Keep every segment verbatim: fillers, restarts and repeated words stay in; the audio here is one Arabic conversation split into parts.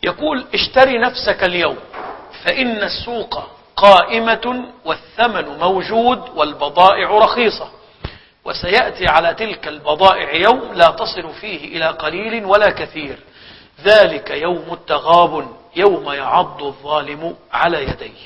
يقول اشتري نفسك اليوم فإن السوق قائمة والثمن موجود والبضائع رخيصة، وسيأتي على تلك البضائع يوم لا تصل فيه إلى قليل ولا كثير، ذلك يوم التغابن يوم يعض الظالم على يديه.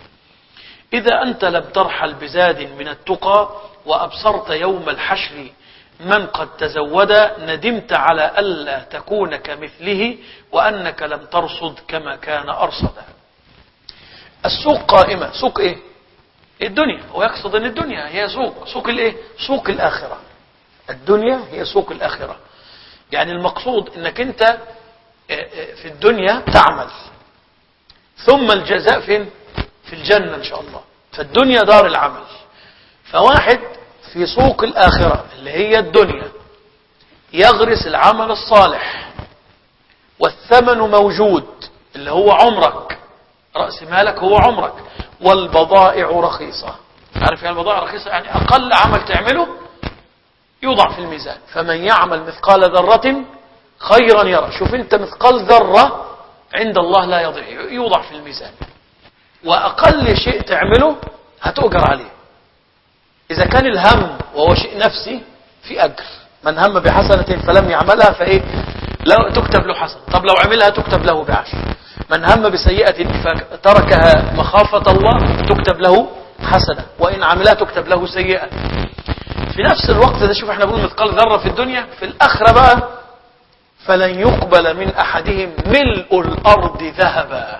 إذا أنت لم ترحل بزاد من التقى وأبصرت يوم الحشر من قد تزود، ندمت على ألا تكون كمثله وأنك لم ترصد كما كان أرصدا. السوق قائمة. سوق إيه؟ الدنيا. ويقصد أن الدنيا هي سوق. سوق الإيه؟ سوق الآخرة. الدنيا هي سوق الآخرة. يعني المقصود أنك أنت في الدنيا تعمل، ثم الجزاء فين؟ في الجنة إن شاء الله. فالدنيا دار العمل. فواحد في سوق الآخرة اللي هي الدنيا يغرس العمل الصالح، والثمن موجود اللي هو عمرك، رأس مالك هو عمرك، والبضائع رخيصة. عارف يعني البضائع رخيصة؟ يعني أقل عمل تعمله يوضع في الميزان. فمن يعمل مثقال ذرة خيرا يرى. شوف انت، مثقال ذرة عند الله لا يضيع، يوضع في الميزان. وأقل شيء تعمله هتؤجر عليه. إذا كان الهم وهو شيء نفسي في أجر. من هم بحسنة فلم يعملها فإيه؟ لو تكتب له حسنة. طب لو عملها تكتب له بعشر. من هم بسيئة فتركها مخافة الله تكتب له حسنة، وإن عملها تكتب له سيئة. في نفس الوقت ده، شوف احنا بنقول مثقال ذرة في الدنيا، في الآخرة بقى فلن يقبل من أحدهم ملء الأرض ذهبا.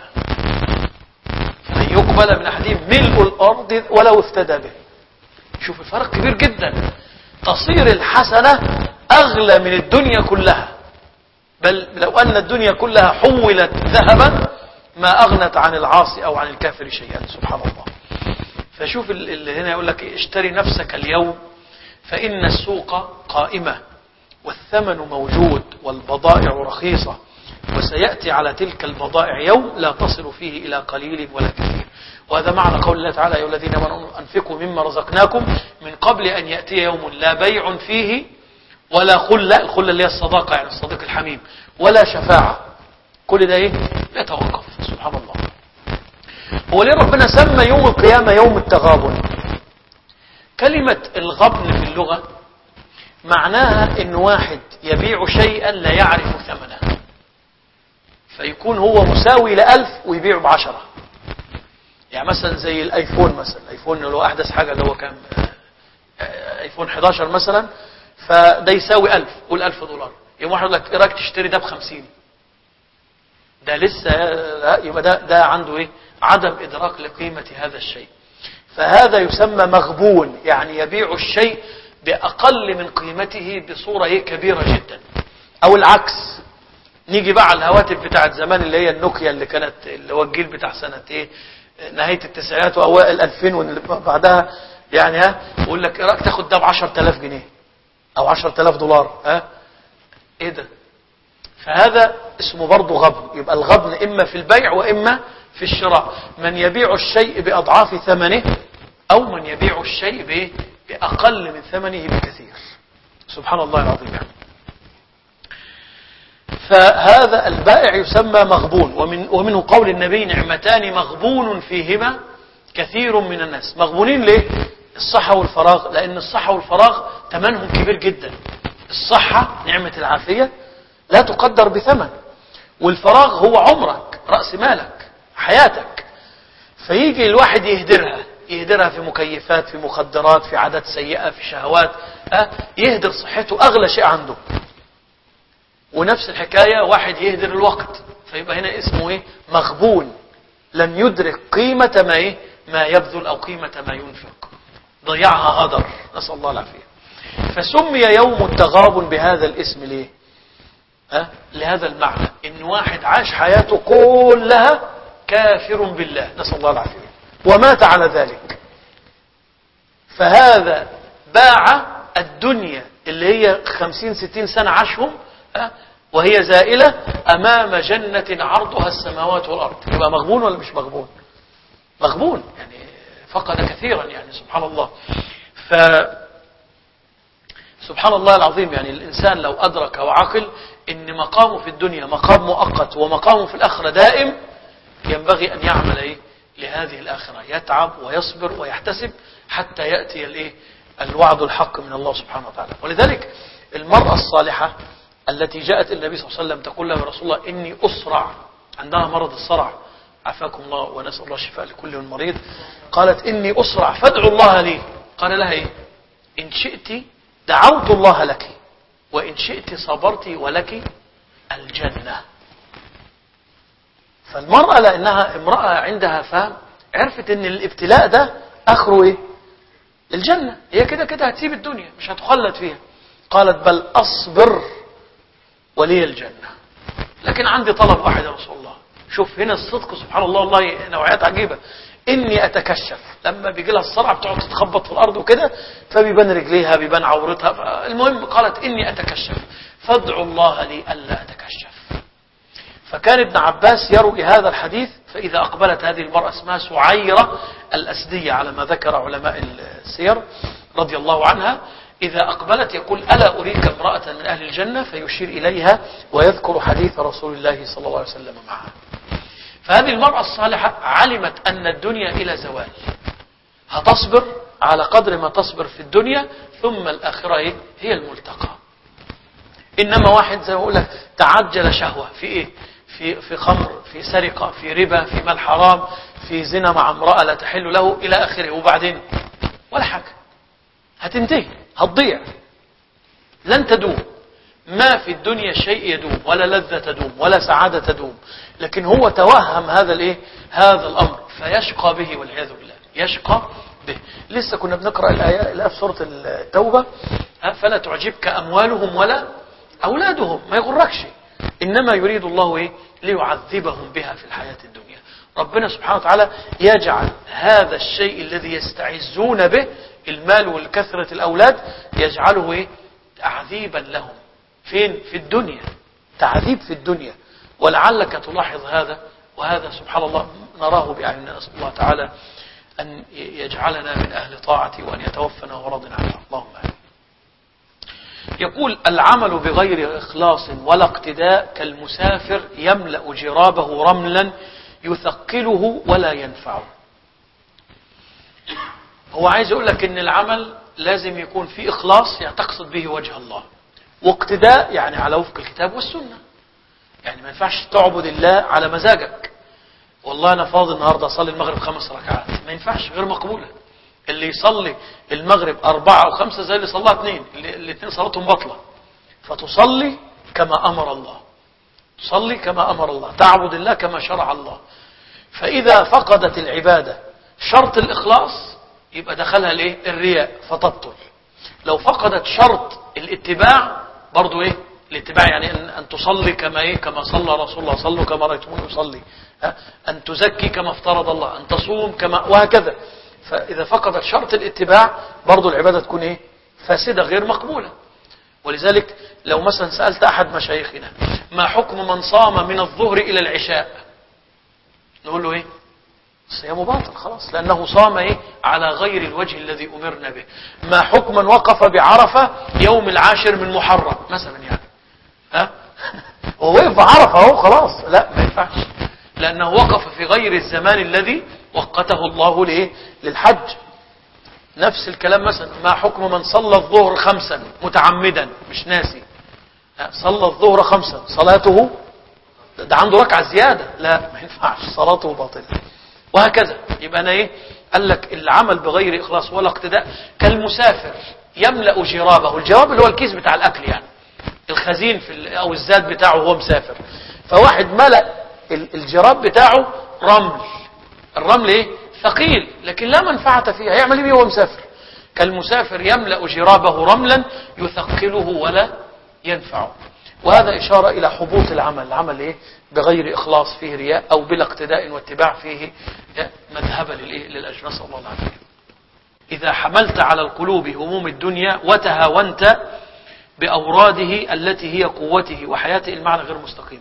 فلن يقبل من أحدهم ملء الأرض ولو افتدى به. شوف الفرق كبير جدا. تصير الحسنة أغلى من الدنيا كلها، بل لو أن الدنيا كلها حولت ذهبا ما أغنت عن العاصي أو عن الكافر شيئا. سبحان الله. فشوف اللي هنا يقول لك اشتري نفسك اليوم فإن السوق قائمة والثمن موجود والبضائع رخيصة، وسيأتي على تلك البضائع يوم لا تصل فيه إلى قليل ولا كثير. وهذا معنى قول الله تعالى: يا الذين آمنوا أنفقوا مما رزقناكم من قبل أن يأتي يوم لا بيع فيه ولا خلة. الخلة اللي هي الصداقة، يعني الصديق الحميم، ولا شفاعة. كل ده ايه؟ يتوقف. سبحان الله. هو ليه ربنا سمى يوم القيامة يوم التغابن؟ كلمة الغبن في اللغة معناها ان واحد يبيع شيئا لا يعرف ثمنه، فيكون هو مساوي لألف ويبيعه بعشرة. يعني مثلا زي الايفون مثلا، الايفون اللي هو احدث حاجة، اللي هو كان ايفون حداشر مثلا، فده يساوي ألف، قول ألف دولار. يوم واحد يقول لك ايه رايك تشتري ده بخمسين؟ ده لسه يبقى ده ده عنده ايه؟ عدم ادراك لقيمة هذا الشيء. فهذا يسمى مغبون، يعني يبيع الشيء بأقل من قيمته بصورة ايه؟ كبيرة جدا. او العكس، نيجي بقى على الهواتف بتاعت زمان اللي هي النوكيا، اللي كانت اللي هو الجيل بتاع سنة ايه؟ نهاية التسعينات واوائل الألفين واللي بعدها، يعني ها يقول لك ايه رايك تاخد ده ب عشرة آلاف جنيه او عشرة آلاف دولار؟ ها ايه ده؟ فهذا اسمه برضه غبن. يبقى الغبن اما في البيع واما في الشراء. من يبيع الشيء باضعاف ثمنه، او من يبيع الشيء بايه؟ باقل من ثمنه بكثير. سبحان الله العظيم. يعني فهذا البائع يسمى مغبون. ومن ومنه قول النبي: نعمتان مغبون فيهما كثير من الناس. مغبونين ليه؟ الصحة والفراغ. لأن الصحة والفراغ ثمنهم كبير جدا. الصحة نعمة العافية لا تقدر بثمن، والفراغ هو عمرك، رأس مالك، حياتك. فيجي الواحد يهدرها يهدرها في مكيفات، في مخدرات، في عادات سيئة، في شهوات، أه؟ يهدر صحته، أغلى شيء عنده. ونفس الحكاية واحد يهدر الوقت، فيبقى هنا اسمه إيه؟ مغبون. لم يدرك قيمة ما إيه؟ ما يبذل أو قيمة ما ينفق، ضيعها هدر. نسأل الله العافية. فسمي يوم التغابن بهذا الاسم ليه؟ أه؟ لهذا المعنى، إن واحد عاش حياته كلها كافر بالله، نسأل الله العافية، ومات على ذلك. فهذا باع الدنيا اللي هي خمسين ستين سنة عاشهم أه؟ وهي زائلة أمام جنة عرضها السماوات والأرض. يبقى مغبون ولا مش مغبون؟ مغبون، يعني فقد كثيرا. يعني سبحان الله. ف سبحان الله العظيم. يعني الإنسان لو أدرك وعقل إن مقامه في الدنيا مقام مؤقت ومقامه في الآخرة دائم، ينبغي أن يعمل إيه لهذه الآخرة، يتعب ويصبر ويحتسب حتى يأتي الإيه الوعد الحق من الله سبحانه وتعالى. ولذلك المرأة الصالحة التي جاءت النبي صلى الله عليه وسلم تقول له يا رسول الله إني أسرع، عندها مرض الصرع عافاكم الله ونسأل الله الشفاء لكل من مريض، قالت إني أسرع فادعوا الله لي. قال لها إيه؟ إن شئت دعوت الله لك وإن شئت صبرت ولك الجنة. فالمرأة لأنها امرأة عندها فهم عرفت إن الابتلاء ده آخره إيه؟ الجنة. هي كده كده هتسيب الدنيا مش هتخلد فيها. قالت بل أصبر ولي الجنة، لكن عندي طلب واحد يا رسول الله. شوف هنا الصدق سبحان الله، والله نوعيات عجيبة. إني أتكشف، لما بيجي لها الصرع بتقعد تتخبط في الأرض وكده فبيبان رجليها بيبان عورتها. المهم قالت إني أتكشف فادعوا الله لي ألا أتكشف. فكان ابن عباس يروي هذا الحديث، فإذا أقبلت هذه المرأة اسمها سعيرة الأسدية على ما ذكر علماء السير رضي الله عنها، إذا أقبلت يقول ألا أريك امرأة من أهل الجنة، فيشير إليها ويذكر حديث رسول الله صلى الله عليه وسلم معها. فهذه المرأة الصالحة علمت أن الدنيا إلى زوال، هتصبر على قدر ما تصبر في الدنيا، ثم الآخرة هي الملتقى. إنما واحد زي ما أقول لك تعجل شهوة في إيه؟ في في خمر، في سرقة، في ربا، في مال حرام، في زنا مع امرأة لا تحل له إلى آخره، وبعدين ولا حاجة، هتنتهي، هتضيع، لن تدوم. ما في الدنيا شيء يدوم، ولا لذة تدوم، ولا سعادة تدوم، لكن هو توهم هذا الايه هذا الأمر فيشقى به والعياذ بالله، يشقى به. لسه كنا بنقرأ الآية الآية في سورة التوبة، فلا تعجبك أموالهم ولا أولادهم، ما يغركش، إنما يريد الله إيه ليعذبهم بها في الحياة الدنيا. ربنا سبحانه وتعالى يجعل هذا الشيء الذي يستعزون به، المال والكثرة الأولاد، يجعله إيه تعذيبا لهم. فين؟ في الدنيا، تعذيب في الدنيا. ولعلك تلاحظ هذا، وهذا سبحان الله نراه بأعيننا. نسأل الله تعالى أن يجعلنا من أهل طاعته وأن يتوفنا وراض عنه، اللهم آمين. يقول العمل بغير إخلاص ولا اقتداء كالمسافر يملأ جرابه رملا يثقله ولا ينفعه. هو عايز يقول لك ان العمل لازم يكون فيه إخلاص، يعني تقصد به وجه الله، واقتداء يعني على وفق الكتاب والسنة. يعني ما ينفعش تعبد الله على مزاجك، والله أنا فاضي النهاردة أصلي المغرب خمس ركعات، ما ينفعش، غير مقبولة. اللي يصلي المغرب أربعة أو خمسة زي اللي صلى اثنين، اللي اثنين صلاتهم بطلة. فتصلي كما أمر الله، تصلي كما أمر الله، تعبد الله كما شرع الله. فإذا فقدت العبادة شرط الإخلاص يبقى دخلها الايه الرياء فتبطل. لو فقدت شرط الاتباع برضو ايه الاتباع، يعني ان, أن تصلي كما ايه كما صلى رسول الله، صلوا كما رأيتموني يصلي، أن تزكي كما افترض الله، أن تصوم كما، وهكذا. فإذا فقدت شرط الاتباع برضو العبادة تكون ايه فاسدة غير مقبولة. ولذلك لو مثلا سألت أحد مشايخنا ما حكم من صام من الظهر إلى العشاء، نقول له ايه صيامه باطل خلاص، لأنه صام ايه على غير الوجه الذي أمرنا به. ما حكم من وقف بعرفة يوم العاشر من محرم مثلا، يعني ها هو وقف بعرفة اهو خلاص، لا ما ينفعش، لأنه وقف في غير الزمان الذي وقته الله ليه للحج. نفس الكلام مثلا ما حكم من صلى الظهر خمسا متعمدا مش ناسي، صلى الظهر خمسا صلاته ده عنده ركعة زيادة، لا ما ينفعش، صلاته باطلة. وهكذا. يبقى أنا إيه قال لك العمل بغير إخلاص ولا اقتداء كالمسافر يملأ جرابه، الجراب اللي هو الكيس بتاع الأكل، يعني الخزين في أو الزاد بتاعه وهو مسافر. فواحد ملأ الجراب بتاعه رمل، الرمل إيه ثقيل لكن لا منفعة فيها، يعمل إيه وهو مسافر؟ كالمسافر يملأ جرابه رملا يثقله ولا ينفعه. وهذا إشارة إلى حبوط العمل، العمل إيه بغير إخلاص فيه رياء، أو بلا اقتداء واتباع فيه مذهبة للأجر، نسأل الله العافية. إذا حملت على القلوب هموم الدنيا وتهاونت بأوراده التي هي قوته وحياته، المعنى غير مستقيم.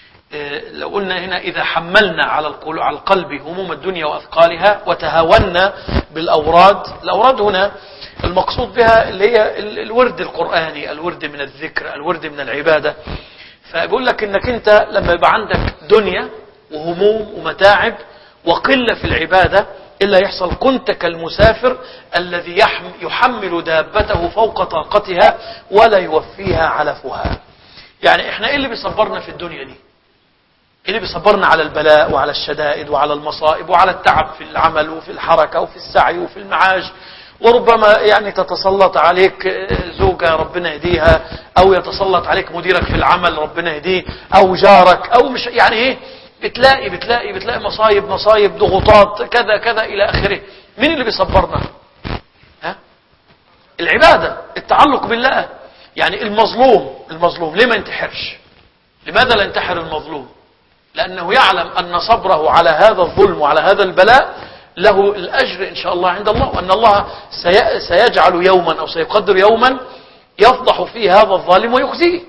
لو قلنا هنا إذا حملنا على القلب هموم الدنيا وأثقالها وتهاونا بالأوراد، الأوراد هنا المقصود بها اللي هي الورد القرآني، الورد من الذكر، الورد من العبادة. فبيقول لك انك انت لما يبقى عندك دنيا وهموم ومتاعب وقلة في العبادة، إلا يحصل كنت كالمسافر الذي يحمل دابته فوق طاقتها ولا يوفيها علفها. يعني احنا ايه اللي بيصبرنا في الدنيا دي؟ ايه اللي بيصبرنا على البلاء وعلى الشدائد وعلى المصائب وعلى التعب في العمل وفي الحركة وفي السعي وفي المعاش، وربما يعني تتسلط عليك زوجة ربنا يهديها، او يتسلط عليك مديرك في العمل ربنا يهديه، او جارك، او مش يعني ايه، بتلاقي بتلاقي بتلاقي مصايب مصايب ضغوطات كذا كذا الى اخره. مين اللي بيصبرنا؟ ها؟ العبادة، التعلق بالله. يعني المظلوم المظلوم ليه ما ينتحرش؟ لماذا لا ينتحر المظلوم؟ لأنه يعلم أن صبره على هذا الظلم وعلى هذا البلاء له الأجر إن شاء الله عند الله، وأن الله سيجعل يوما أو سيقدر يوما يفضح فيه هذا الظالم ويخزيه.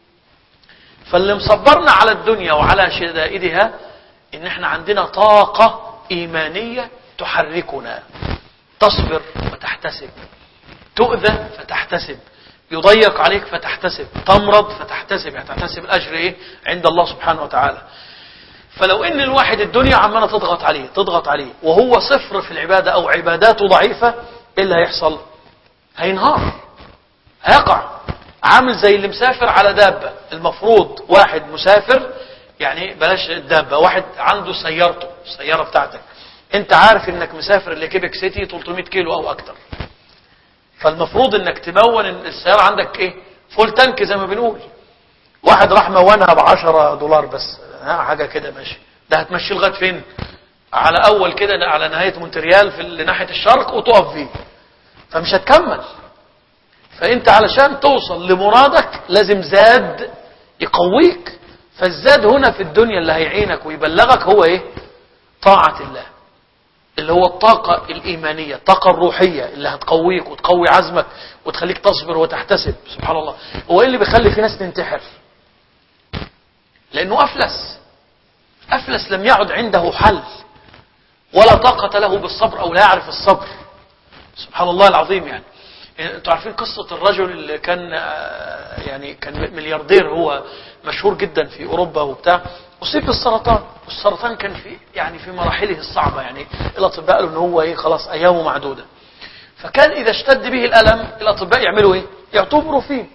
فاللي مصبرنا على الدنيا وعلى شدائدها إن احنا عندنا طاقة إيمانية تحركنا، تصبر وتحتسب، تؤذى فتحتسب، يضيق عليك فتحتسب، تمرض فتحتسب، يعني تحتسب الأجر إيه؟ عند الله سبحانه وتعالى. فلو إن الواحد الدنيا عمالة تضغط عليه تضغط عليه وهو صفر في العبادة أو عباداته ضعيفة، إيه اللي هيحصل؟ هينهار، هيقع، عامل زي اللي مسافر على دابة. المفروض واحد مسافر، يعني بلاش الدابة، واحد عنده سيارته، السيارة بتاعتك، انت عارف انك مسافر لكيبك سيتي ثلاثمائة كيلو او اكتر، فالمفروض انك تمون السيارة عندك ايه، فول تانك زي ما بنقول. واحد راح مونها بعشرة دولار بس، ها حاجة كده ماشي، ده هتمشي لغاية فين؟ على اول كده على نهاية مونتريال في ناحية الشرق وتقف فيه، فمش هتكمل. فانت علشان توصل لمرادك لازم زاد يقويك. فالزاد هنا في الدنيا اللي هيعينك ويبلغك هو ايه؟ طاعة الله، اللي هو الطاقة الإيمانية، الطاقة الروحية اللي هتقويك وتقوي عزمك وتخليك تصبر وتحتسب. سبحان الله. هو ايه اللي بيخلي في ناس تنتحر؟ لأنه أفلس أفلس لم يعد عنده حل ولا طاقة له بالصبر أو لا يعرف الصبر. سبحان الله العظيم. يعني انتوا عارفين قصة الرجل اللي كان يعني كان ملياردير، هو مشهور جدا في أوروبا وبتاع، أصيب بالسرطان، والسرطان كان في يعني في مراحله الصعبة، يعني الأطباء قالوا إن هو إيه خلاص أيامه معدودة. فكان إذا اشتد به الألم الأطباء يعملوا إيه؟ يعطوه مورفين.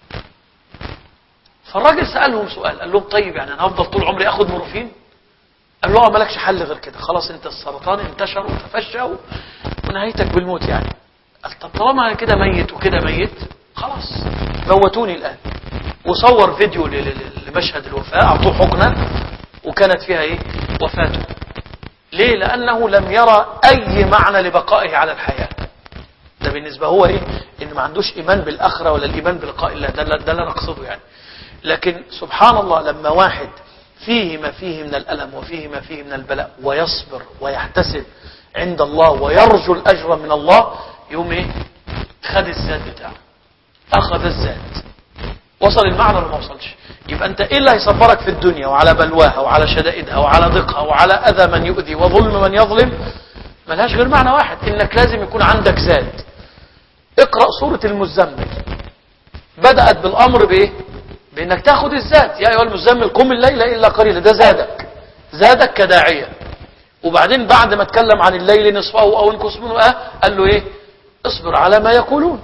فالراجل سألهم سؤال، قال لهم طيب يعني أنا هفضل طول عمري أخذ مورفين؟ قال له مالكش حل غير كده، خلاص أنت السرطان انتشر وتفشى ونهايتك بالموت. يعني قال طب طالما كده ميت وكده ميت خلاص موتوني الآن. وصور فيديو لمشهد الوفاة، أعطوه حقنة وكانت فيها إيه؟ وفاته. ليه؟ لأنه لم يرى أي معنى لبقائه على الحياة. ده بالنسبة هو إيه؟ إن ما عندوش إيمان بالآخرة ولا الإيمان بلقاء الله. ده اللي أنا أقصده يعني. لكن سبحان الله لما واحد فيه ما فيه من الألم وفيه ما فيه من البلاء ويصبر ويحتسب عند الله ويرجو الأجر من الله، يوم إيه؟ خد الزاد بتاعه، أخذ الزاد، وصل المعنى ولا ما وصلش؟ يبقى أنت إيه اللي هيصبرك في الدنيا وعلى بلواها وعلى شدائدها وعلى ضيقها وعلى أذى من يؤذي وظلم من يظلم؟ ملهاش غير معنى واحد، إنك لازم يكون عندك زاد. اقرأ سورة المزمل، بدأت بالأمر بإيه؟ بإنك تاخد الزاد. يا أيها المزمل قم الليل إلا قليلا، ده زادك، زادك كداعية. وبعدين بعد ما اتكلم عن الليل نصفه أو انقص منه آه قال له إيه؟ اصبر على ما يقولون.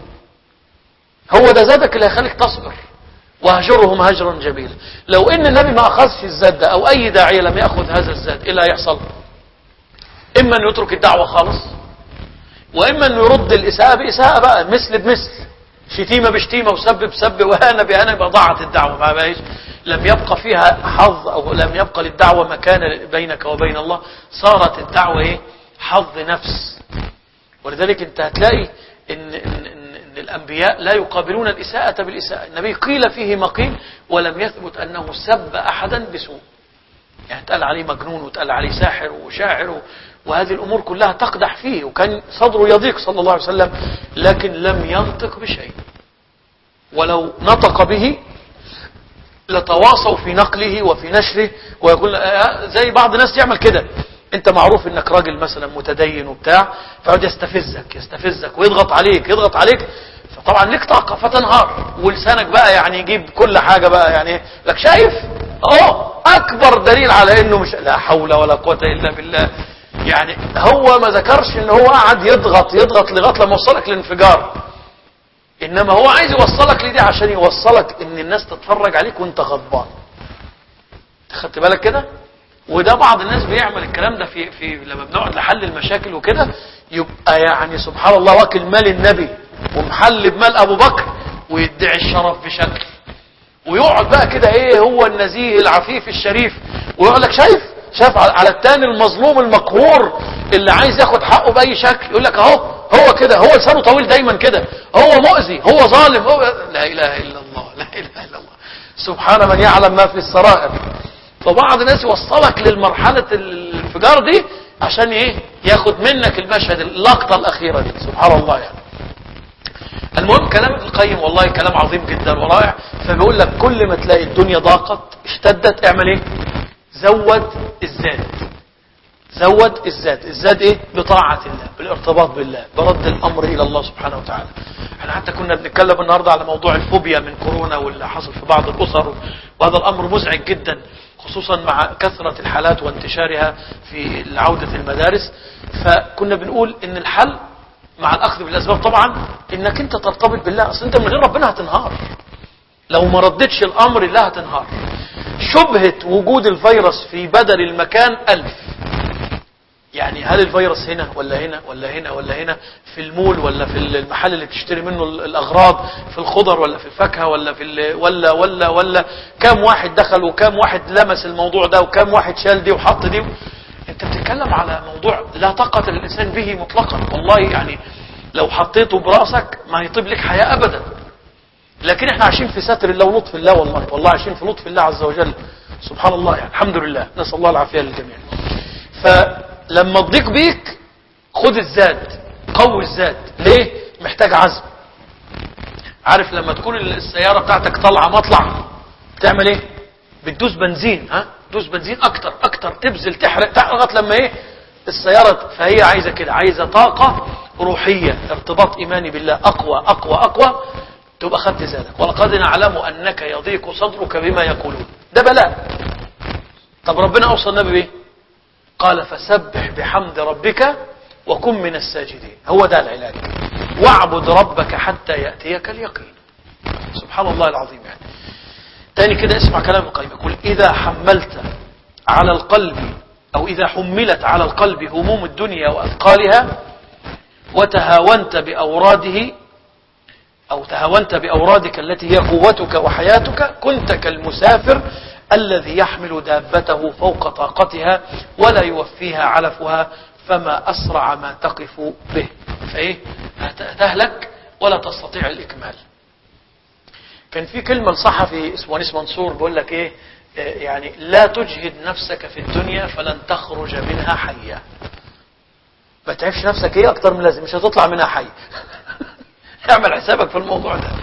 هو ده زادك اللي هيخليك تصبر. وهجرهم هجرا جميلا. لو ان النبي ما اخذش الزاد ده او اي داعية لم ياخذ هذا الزاد، ايه اللي هيحصل؟ اما انه يترك الدعوة خالص، واما انه يرد الاساءة باساءة بقى، مثل بمثل، شتيمة بشتيمة وسب بسب وهانة بهانة، يبقى ضاعت الدعوة ما بقاش، لم يبقى فيها حظ او لم يبقى للدعوة مكان بينك وبين الله، صارت الدعوة ايه؟ حظ نفس. ولذلك انت هتلاقي ان, إن, إن الأنبياء لا يقابلون الإساءة بالإساءة. النبي قيل فيه ما قيل ولم يثبت أنه سب أحدا بسوء. يعني تقال عليه مجنون وتقال عليه ساحر وشاعر، وهذه الأمور كلها تقدح فيه، وكان صدره يضيق صلى الله عليه وسلم، لكن لم ينطق بشيء. ولو نطق به لتواصوا في نقله وفي نشره، ويقول زي بعض الناس يعمل كده. انت معروف انك راجل مثلا متدين وبتاع، فيقعد يستفزك يستفزك ويضغط عليك يضغط عليك طبعا ليك طاقة فتنهار، ولسانك بقى يعني يجيب كل حاجة بقى، يعني لك شايف اه اكبر دليل على انه مش لا حول ولا قوة الا بالله. يعني هو ما ذكرش ان هو قاعد يضغط يضغط لغاية لما وصلك للانفجار، انما هو عايز يوصلك لدي عشان يوصلك ان الناس تتفرج عليك وانت غضبان. خدت بالك كده؟ وده بعض الناس بيعمل الكلام ده في في لما بنقعد لحل المشاكل وكده، يبقى يعني سبحان الله واكل مال النبي ومحل بمال ابو بكر ويدعي الشرف بشكل، ويقعد بقى كده ايه هو النزيه العفيف الشريف، ويقول لك شايف شايف على التاني المظلوم المقهور اللي عايز ياخد حقه باي شكل، يقول لك اهو هو كده، هو لسانه طويل دايما كده، هو مؤذي، هو ظالم، هو لا اله الا الله، لا اله الا الله، سبحان من يعلم ما في السرائر. فبعض الناس يوصلك للمرحلة الانفجار دي عشان ايه ياخد منك المشهد اللقطة الاخيرة دي، سبحان الله يعني. المهم كلام ابن القيم والله كلام عظيم جدا ورائع. فبيقول لك كل ما تلاقي الدنيا ضاقت اشتدت اعمل ايه؟ زود الزاد، زود الزاد. الزاد ايه؟ بطاعة الله، بالارتباط بالله، برد الامر الى الله سبحانه وتعالى. احنا حتى كنا بنتكلم النهاردة على موضوع الفوبيا من كورونا واللي حصل في بعض الاسر، وهذا الامر مزعج جدا خصوصا مع كثرة الحالات وانتشارها في عودة المدارس. فكنا بنقول ان الحل مع الاخذ بالاسباب طبعا انك انت ترتبط بالله، اصل انت من غير ربنا هتنهار، لو ما ردتش الامر الله هتنهار. شبهة وجود الفيروس في بدل المكان الف، يعني هل الفيروس هنا ولا هنا ولا هنا ولا هنا، في المول ولا في المحل اللي تشتري منه الاغراض، في الخضر ولا في الفاكهه ولا في ولا ولا ولا كام واحد دخل وكام واحد لمس الموضوع ده وكام واحد شال دي وحط دي. انت بتتكلم على موضوع لا طاقه للانسان به مطلقا، والله يعني لو حطيته براسك ما هيطيب لك حياه ابدا. لكن احنا عايشين في ستر الله ولطف الله، والله والله عايشين في لطف الله عز وجل سبحان الله يعني، الحمد لله، نسال الله العافيه للجميع. فلما تضيق بيك خد الزاد، قوي الزاد. ليه؟ محتاج عزم. عارف لما تكون السياره بتاعتك طالعه مطلع بتعمل ايه؟ بتدوس بنزين، ها دوس بنزين اكتر اكتر، تبذل تحرق تحرق لغايه لما ايه السياره. فهي عايزه كده، عايزه طاقه روحيه، ارتباط ايماني بالله اقوى اقوى اقوى، تبقى خدت زادك. ولقد نعلم انك يضيق صدرك بما يقولون، ده بلاء. طب ربنا اوصى النبي بايه؟ قال فسبح بحمد ربك وكن من الساجدين. هو ده العلاج، واعبد ربك حتى يأتيك اليقين. سبحان الله العظيم يعني. تاني كده اسمع كلام القيم، يقول إذا حملت على القلب أو إذا حملت على القلب هموم الدنيا وأثقالها وتهاونت بأوراده أو تهاونت بأورادك التي هي قوتك وحياتك، كنت كالمسافر الذي يحمل دابته فوق طاقتها ولا يوفيها علفها، فما أسرع ما تقف به، فإيه تهلك ولا تستطيع الإكمال. كان في كلمة لصحفي اسمه أنيس منصور بيقول لك إيه يعني لا تجهد نفسك في الدنيا فلن تخرج منها حية. ما تعيش نفسك إيه أكتر من لازم، مش هتطلع منها حي. اعمل حسابك في الموضوع ده.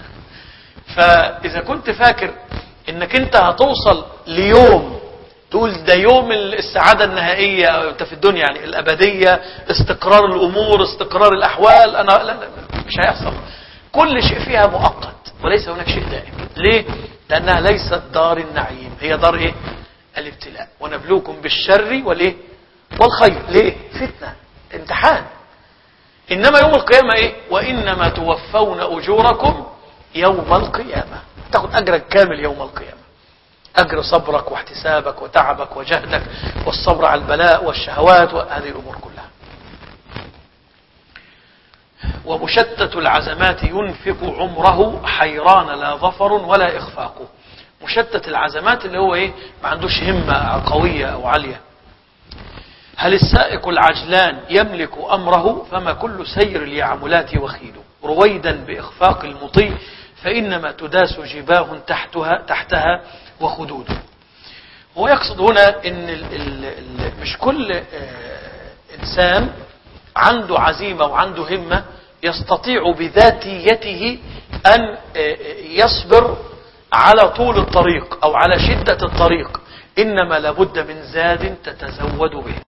فإذا كنت فاكر إنك أنت هتوصل ليوم تقول ده يوم السعادة النهائية انت في الدنيا، يعني الأبدية، استقرار الأمور، استقرار الأحوال، أنا لا لا مش هيحصل. كل شيء فيها مؤقت وليس هناك شيء دائم. ليه؟ لأنها ليست دار النعيم، هي دار إيه؟ الابتلاء. ونبلوكم بالشر والإيه؟ والخير. ليه؟ فتنة، امتحان. إنما يوم القيامة إيه؟ وإنما توفون أجوركم يوم القيامة، تاخد أجرك كامل يوم القيامة، أجر صبرك واحتسابك وتعبك وجهدك والصبر على البلاء والشهوات وهذه الأمور كلها. ومشتت العزمات ينفق عمره حيران لا ظفر ولا إخفاق. مشتت العزمات اللي هو إيه؟ ما عندوش همة قوية أو عالية. هل السائق العجلان يملك أمره؟ فما كل سير اليعملات وخيل. رويدا بإخفاق المطي فإنما تداس جباه تحتها تحتها وخدوده. هو يقصد هنا ان ال ال ال مش كل اه انسان عنده عزيمة وعنده همة يستطيع بذاتيته ان اه يصبر على طول الطريق او على شدة الطريق، انما لابد من زاد تتزود به.